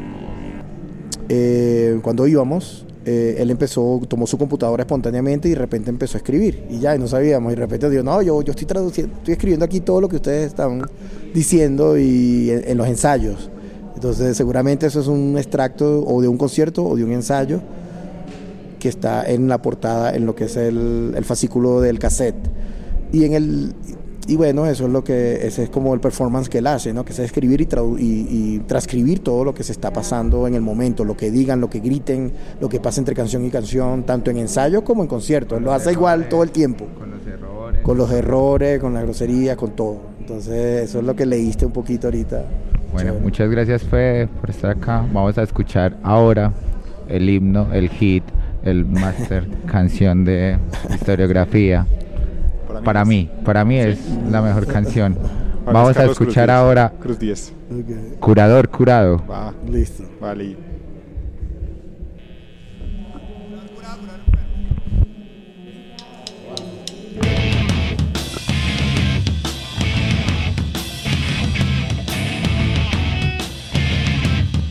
Eh, cuando íbamos, eh, él empezó, tomó su computadora espontáneamente y de repente empezó a escribir. Y ya, y no sabíamos. Y de repente dijo, no, yo, yo estoy traduciendo, estoy escribiendo aquí todo lo que ustedes están diciendo y en, en los ensayos. Entonces, seguramente eso es un extracto o de un concierto o de un ensayo que está en la portada, en lo que es el, el fascículo del cassette. Y en el y bueno, eso es lo que ese es como el performance que él hace, ¿no? Que es escribir y, tradu- y, y transcribir todo lo que se está pasando en el momento, lo que digan, lo que griten, lo que pasa entre canción y canción, tanto en ensayo como en concierto. Él lo hace igual todo el tiempo. Con los errores. Con los errores, con las groserías, con todo. Entonces, eso es lo que leíste un poquito ahorita. Bueno, Chévere. muchas gracias, Fede, por estar acá. Vamos a escuchar ahora el himno, el hit, el máster canción de historiografía. Para mí, para mí es la mejor canción. Para Vamos a Carlos Cruz escuchar diez. ahora Cruz diez. Ok, Curador, Curado. Va, listo. vale.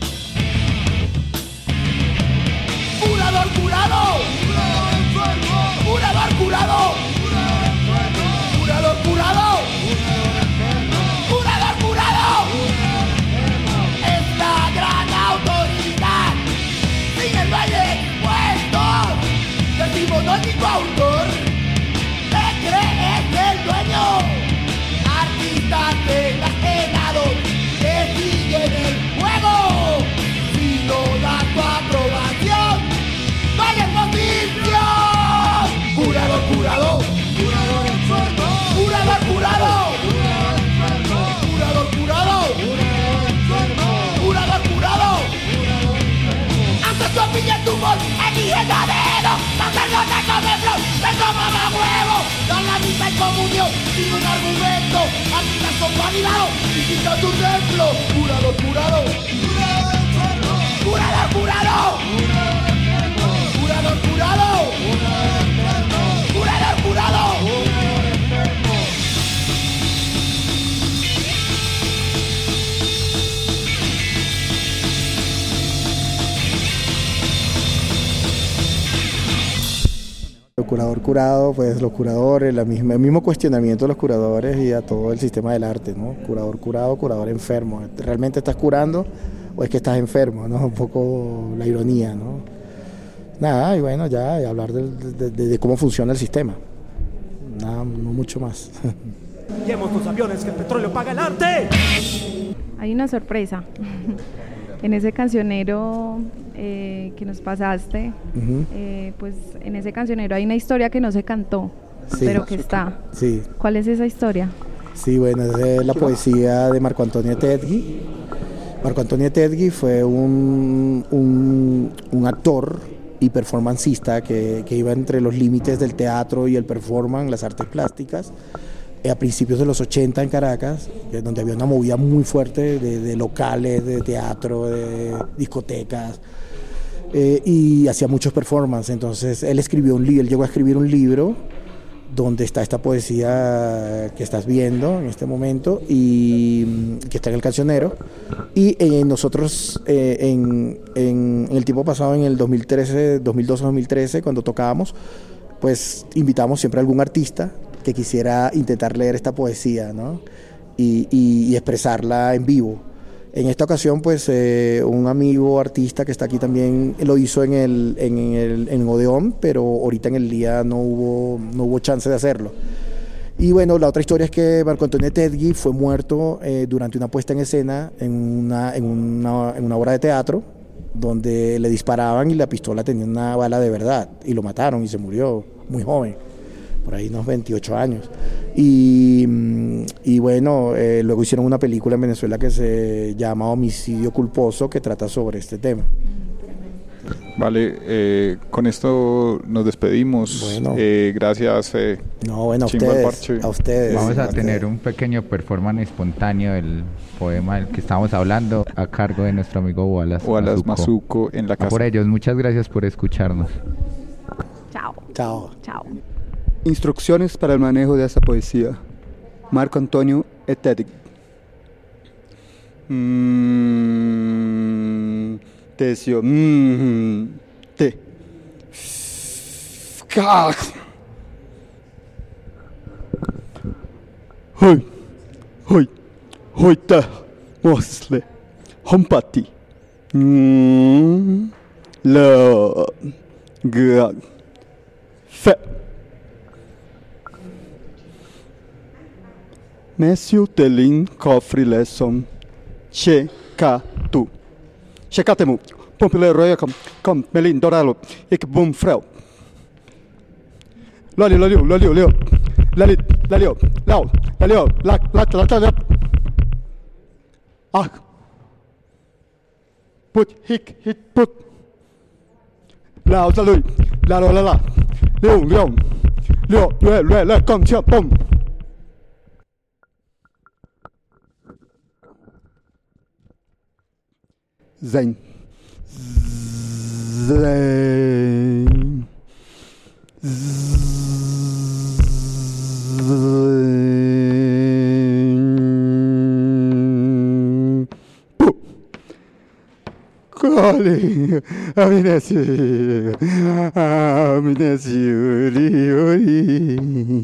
Curador, curado. Curador enfermo. único autor, te crees el dueño. Artistas enajenados que siguen el juego. Si no das tu aprobación, no hay exposición. Curador, curador, curador enfermo. Curador, curador, curador, curador, curador, curador. Antes tu opinión tu voz, eligiendo a dedo. Sacerdote come flor, te toma más huevo. Dan la misa en comunión, sin un argumento. Artistas son validados, visita tu templo. Curador, curador, curador, curador, curador, curador, curador, curador. El curador curado, pues los curadores, la misma, el mismo cuestionamiento de los curadores y a todo el sistema del arte, ¿no? Curador curado, curador enfermo. ¿Realmente estás curando o es que estás enfermo, ¿no? Un poco la ironía, ¿no? Nada, y bueno, ya y hablar de, de, de, de cómo funciona el sistema. Nada, no mucho más. Llevemos los aviones que el petróleo paga el arte. Hay una sorpresa. En ese cancionero eh, que nos pasaste, uh-huh. eh, pues en ese cancionero hay una historia que no se cantó, sí, pero que está. Sí. ¿Cuál es esa historia? Sí, bueno, es la poesía de Marco Antonio Tedgui. Marco Antonio Tedgui fue un, un, un actor y performancista que, que iba entre los límites del teatro y el performance, las artes plásticas, a principios de los ochenta en Caracas, donde había una movida muy fuerte de, de locales, de teatro, de discotecas, eh, y hacía muchos performances. Entonces él escribió un libro, él llegó a escribir un libro donde está esta poesía que estás viendo en este momento y que está en el cancionero. Y eh, nosotros eh, en, en, en el tiempo pasado, en el dos mil trece, dos mil doce, dos mil trece, cuando tocábamos, pues invitamos siempre a algún artista que quisiera intentar leer esta poesía, ¿no? y, y, y expresarla en vivo. En esta ocasión, pues, eh, un amigo artista que está aquí también lo hizo en el, en el en Odeón, pero ahorita en el día no hubo, no hubo chance de hacerlo. Y bueno, la otra historia es que Marco Antonio Tedgui fue muerto eh, durante una puesta en escena en una, en, una, en una obra de teatro, donde le disparaban y la pistola tenía una bala de verdad, y lo mataron y se murió muy joven, por ahí unos veintiocho años. Y, y bueno, eh, luego hicieron una película en Venezuela que se llama Homicidio Culposo, que trata sobre este tema. Vale, eh, con esto nos despedimos. Bueno. Eh, gracias, Fede. No, bueno, a ustedes, a ustedes. Vamos a a tener ustedes. un pequeño performance espontáneo del poema del que estamos hablando a cargo de nuestro amigo Wallace, Wallace Mazuco en la casa. Por ellos, muchas gracias por escucharnos. Chao. Chao. Chao. Instrucciones para el manejo de esta poesía. Marco Antonio Tedgui. Mm, tesio. Mm, te. Kak. Hoy. Hoy. Hoy ta. Mosle. Hompati. Mm. La. Gra. Fe. Mesiu telin cofre lesson che ca tu checatemu pompile roya com com melin doralo ik bum frau lali lali lali lali lali lali lao lali la la la la ah put hik hit put lao za lui la la la la liu liu liu lue lue lue com chia pom. Zen. Zen. Zen. Puh. Kali. Aminesi. Aminesi. Uri. Uri.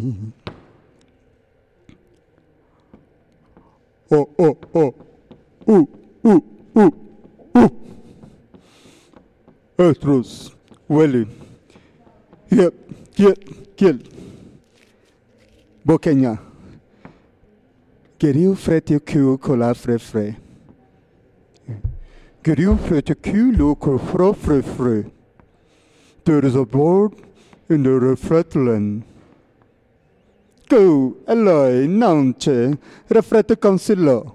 Oh, oh, oh. Uh, uh, uh. Uh. Astros, huele. Yep. Kiel, kiel. Boqueña. Queriu frete Q cola fre fre. Queriu frete Q loco fro fre fre. There is a board in the refretland. Go, Eloy, nance, refrete concilo.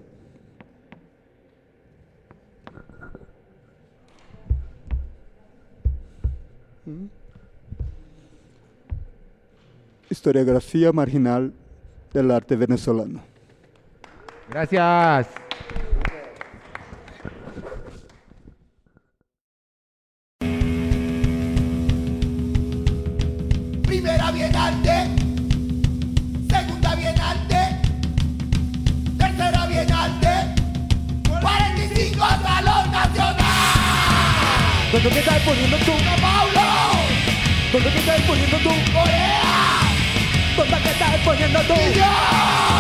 Historiografía marginal del arte venezolano. Gracias. Primera Bienal, segunda Bienal, tercera Bienal, cuarenta y cinco Salón Nacional. ¿Dónde te estás poniendo tú? ¡No, Paulo! ¿Dónde te estás poniendo tú? ¡Corea! ¿Dónde te estás poniendo tú? ¡Y yo!